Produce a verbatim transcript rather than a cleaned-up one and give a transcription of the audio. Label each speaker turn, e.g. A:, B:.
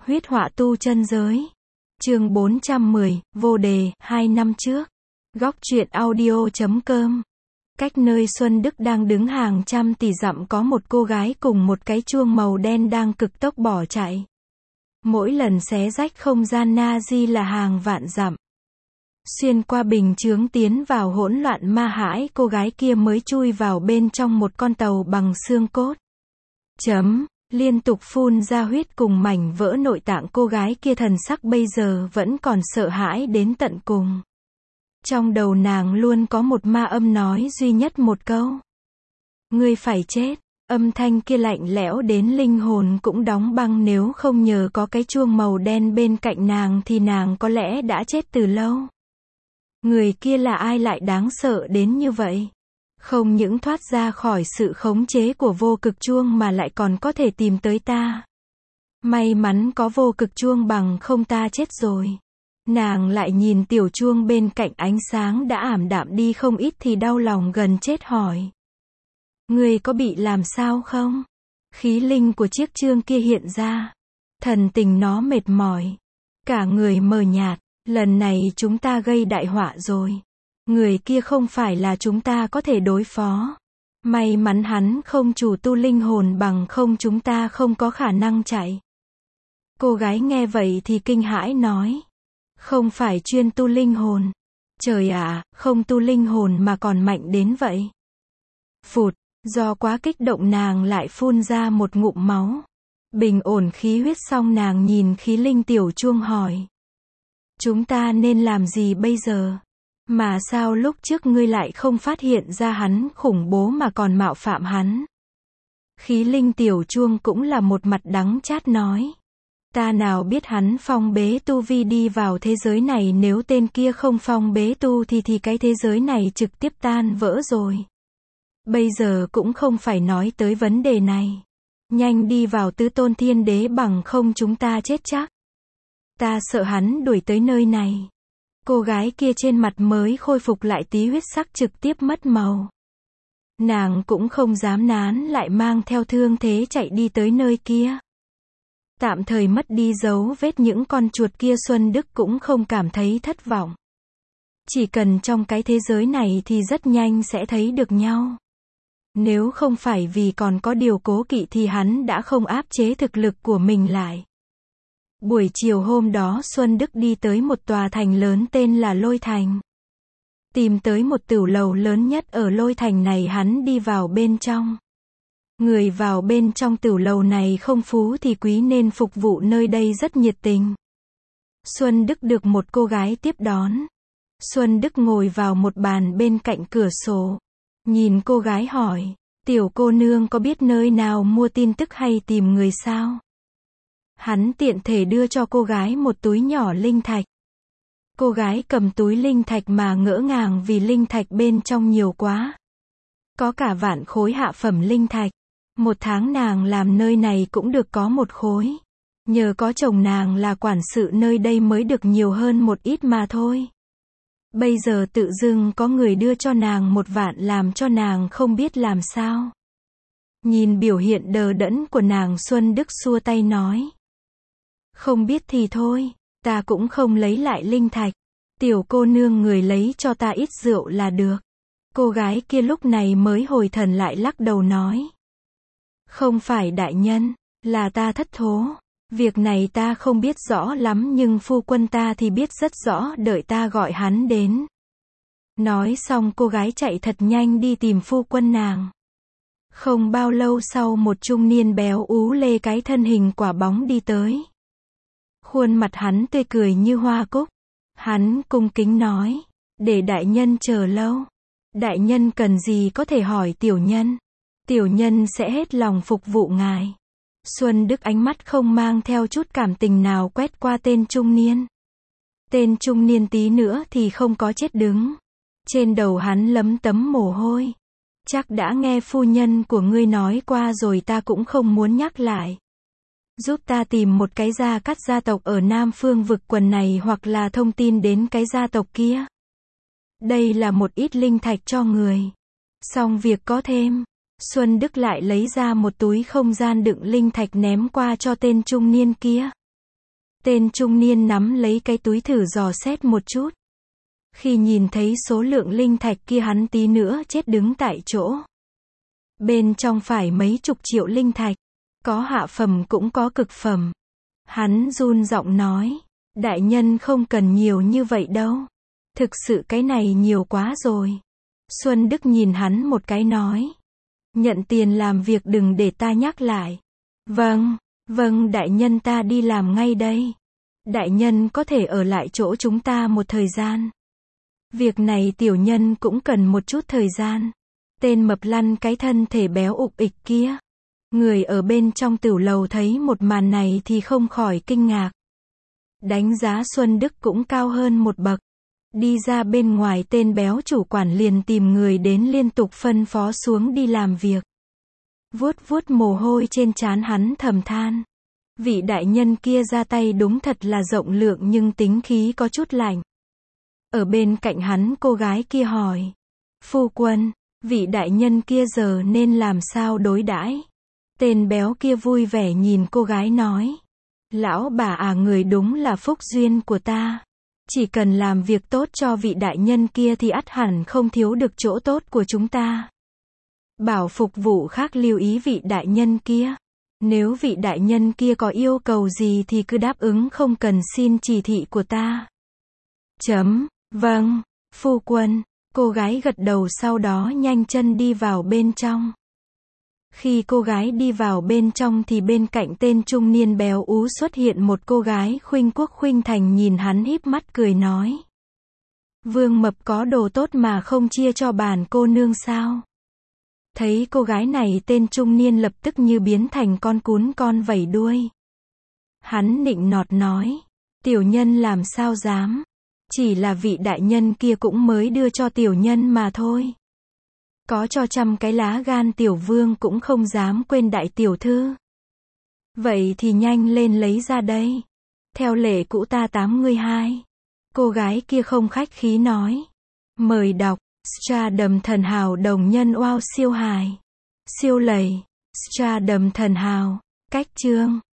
A: Huyết họa tu chân giới. Chương bốn trăm mười, vô đề, hai năm trước. Góc truyện audio chấm com. Cách nơi Xuân Đức đang đứng hàng trăm tỷ dặm có một cô gái cùng một cái chuông màu đen đang cực tốc bỏ chạy. Mỗi lần xé rách không gian Na-di là hàng vạn dặm. Xuyên qua bình chướng tiến vào hỗn loạn ma hãi, cô gái kia mới chui vào bên trong một con tàu bằng xương cốt. Chấm. Liên tục phun ra huyết cùng mảnh vỡ nội tạng, cô gái kia thần sắc bây giờ vẫn còn sợ hãi đến tận cùng. Trong đầu nàng luôn có một ma âm nói duy nhất một câu. Ngươi phải chết. Âm thanh kia lạnh lẽo đến linh hồn cũng đóng băng, nếu không nhờ có cái chuông màu đen bên cạnh nàng thì nàng có lẽ đã chết từ lâu. Người kia là ai lại đáng sợ đến như vậy? Không những thoát ra khỏi sự khống chế của vô cực chuông mà lại còn có thể tìm tới ta. May mắn có vô cực chuông, bằng không ta chết rồi. Nàng lại nhìn tiểu chuông bên cạnh, ánh sáng đã ảm đạm đi không ít thì đau lòng gần chết hỏi. Ngươi có bị làm sao không? Khí linh của chiếc chuông kia hiện ra. Thần tình nó mệt mỏi. Cả người mờ nhạt. Lần này chúng ta gây đại họa rồi. Người kia không phải là chúng ta có thể đối phó. May mắn hắn không chủ tu linh hồn, bằng không chúng ta không có khả năng chạy. Cô gái nghe vậy thì kinh hãi nói. Không phải chuyên tu linh hồn. Trời ạ, không tu linh hồn mà còn mạnh đến vậy. Phụt, do quá kích động nàng lại phun ra một ngụm máu. Bình ổn khí huyết xong nàng nhìn khí linh tiểu chuông hỏi. Chúng ta nên làm gì bây giờ? Mà sao lúc trước ngươi lại không phát hiện ra hắn khủng bố mà còn mạo phạm hắn? Khí linh tiểu chuông cũng là một mặt đắng chát nói. Ta nào biết hắn phong bế tu vi đi vào thế giới này, nếu tên kia không phong bế tu thì thì cái thế giới này trực tiếp tan vỡ rồi. Bây giờ cũng không phải nói tới vấn đề này. Nhanh đi vào tứ tôn thiên đế, bằng không chúng ta chết chắc. Ta sợ hắn đuổi tới nơi này. Cô gái kia trên mặt mới khôi phục lại tí huyết sắc trực tiếp mất màu. Nàng cũng không dám nán lại, mang theo thương thế chạy đi tới nơi kia. Tạm thời mất đi dấu vết những con chuột kia, Xuân Đức cũng không cảm thấy thất vọng. Chỉ cần trong cái thế giới này thì rất nhanh sẽ thấy được nhau. Nếu không phải vì còn có điều cố kỵ thì hắn đã không áp chế thực lực của mình lại. Buổi chiều hôm đó Xuân Đức đi tới một tòa thành lớn tên là Lôi Thành. Tìm tới một tửu lầu lớn nhất ở Lôi Thành này, hắn đi vào bên trong. Người vào bên trong tửu lầu này không phú thì quý nên phục vụ nơi đây rất nhiệt tình. Xuân Đức được một cô gái tiếp đón. Xuân Đức ngồi vào một bàn bên cạnh cửa sổ. Nhìn cô gái hỏi, tiểu cô nương có biết nơi nào mua tin tức hay tìm người sao? Hắn tiện thể đưa cho cô gái một túi nhỏ linh thạch. Cô gái cầm túi linh thạch mà ngỡ ngàng vì linh thạch bên trong nhiều quá. Có cả vạn khối hạ phẩm linh thạch. Một tháng nàng làm nơi này cũng được có một khối. Nhờ có chồng nàng là quản sự nơi đây mới được nhiều hơn một ít mà thôi. Bây giờ tự dưng có người đưa cho nàng một vạn, làm cho nàng không biết làm sao. Nhìn biểu hiện đờ đẫn của nàng, Xuân Đức xua tay nói. Không biết thì thôi, ta cũng không lấy lại linh thạch. Tiểu cô nương, người lấy cho ta ít rượu là được. Cô gái kia lúc này mới hồi thần lại, lắc đầu nói. Không phải đại nhân, là ta thất thố. Việc này ta không biết rõ lắm, nhưng phu quân ta thì biết rất rõ, đợi ta gọi hắn đến. Nói xong cô gái chạy thật nhanh đi tìm phu quân nàng. Không bao lâu sau, một trung niên béo ú lê cái thân hình quả bóng đi tới. Khuôn mặt hắn tươi cười như hoa cúc. Hắn cung kính nói, để đại nhân chờ lâu. Đại nhân cần gì có thể hỏi tiểu nhân. Tiểu nhân sẽ hết lòng phục vụ ngài. Xuân Đức ánh mắt không mang theo chút cảm tình nào quét qua tên trung niên. Tên trung niên tí nữa thì không có chết đứng. Trên đầu hắn lấm tấm mồ hôi. Chắc đã nghe phu nhân của ngươi nói qua rồi, ta cũng không muốn nhắc lại. Giúp ta tìm một cái gia cát gia tộc ở Nam Phương vực quần này, hoặc là thông tin đến cái gia tộc kia. Đây là một ít linh thạch cho người. Xong việc có thêm. Xuân Đức lại lấy ra một túi không gian đựng linh thạch ném qua cho tên trung niên kia. Tên trung niên nắm lấy cái túi thử dò xét một chút. Khi nhìn thấy số lượng linh thạch kia hắn tí nữa chết đứng tại chỗ. Bên trong phải mấy chục triệu linh thạch. Có hạ phẩm cũng có cực phẩm. Hắn run giọng nói. Đại nhân không cần nhiều như vậy đâu. Thực sự cái này nhiều quá rồi. Xuân Đức nhìn hắn một cái nói. Nhận tiền làm việc đừng để ta nhắc lại. Vâng, vâng đại nhân ta đi làm ngay đây. Đại nhân có thể ở lại chỗ chúng ta một thời gian. Việc này tiểu nhân cũng cần một chút thời gian. Tên mập lăn cái thân thể béo ục ịch kia. Người ở bên trong tửu lầu thấy một màn này thì không khỏi kinh ngạc. Đánh giá Xuân Đức cũng cao hơn một bậc. Đi ra bên ngoài tên béo chủ quản liền tìm người đến liên tục phân phó xuống đi làm việc. Vuốt vuốt mồ hôi trên trán hắn thầm than. Vị đại nhân kia ra tay đúng thật là rộng lượng nhưng tính khí có chút lạnh. Ở bên cạnh hắn cô gái kia hỏi. Phu quân, vị đại nhân kia giờ nên làm sao đối đãi? Tên béo kia vui vẻ nhìn cô gái nói. Lão bà à người đúng là phúc duyên của ta. Chỉ cần làm việc tốt cho vị đại nhân kia thì ắt hẳn không thiếu được chỗ tốt của chúng ta. Bảo phục vụ khác lưu ý vị đại nhân kia. Nếu vị đại nhân kia có yêu cầu gì thì cứ đáp ứng không cần xin chỉ thị của ta. Chấm, vâng, phu quân. Cô gái gật đầu sau đó nhanh chân đi vào bên trong. Khi cô gái đi vào bên trong thì bên cạnh tên trung niên béo ú xuất hiện một cô gái khuynh quốc khuynh thành nhìn hắn híp mắt cười nói. Vương Mập có đồ tốt mà không chia cho bản cô nương sao? Thấy cô gái này tên trung niên lập tức như biến thành con cún con vẩy đuôi. Hắn nịnh nọt nói. Tiểu nhân làm sao dám. Chỉ là vị đại nhân kia cũng mới đưa cho tiểu nhân mà thôi. Có cho trăm cái lá gan tiểu vương cũng không dám quên đại tiểu thư. Vậy thì nhanh lên lấy ra đây. Theo lệ cũ ta tám mươi hai. Cô gái kia không khách khí nói. Mời đọc. Stardom thần hào đồng nhân wow siêu hài. Siêu lầy. Stardom thần hào. Cách chương.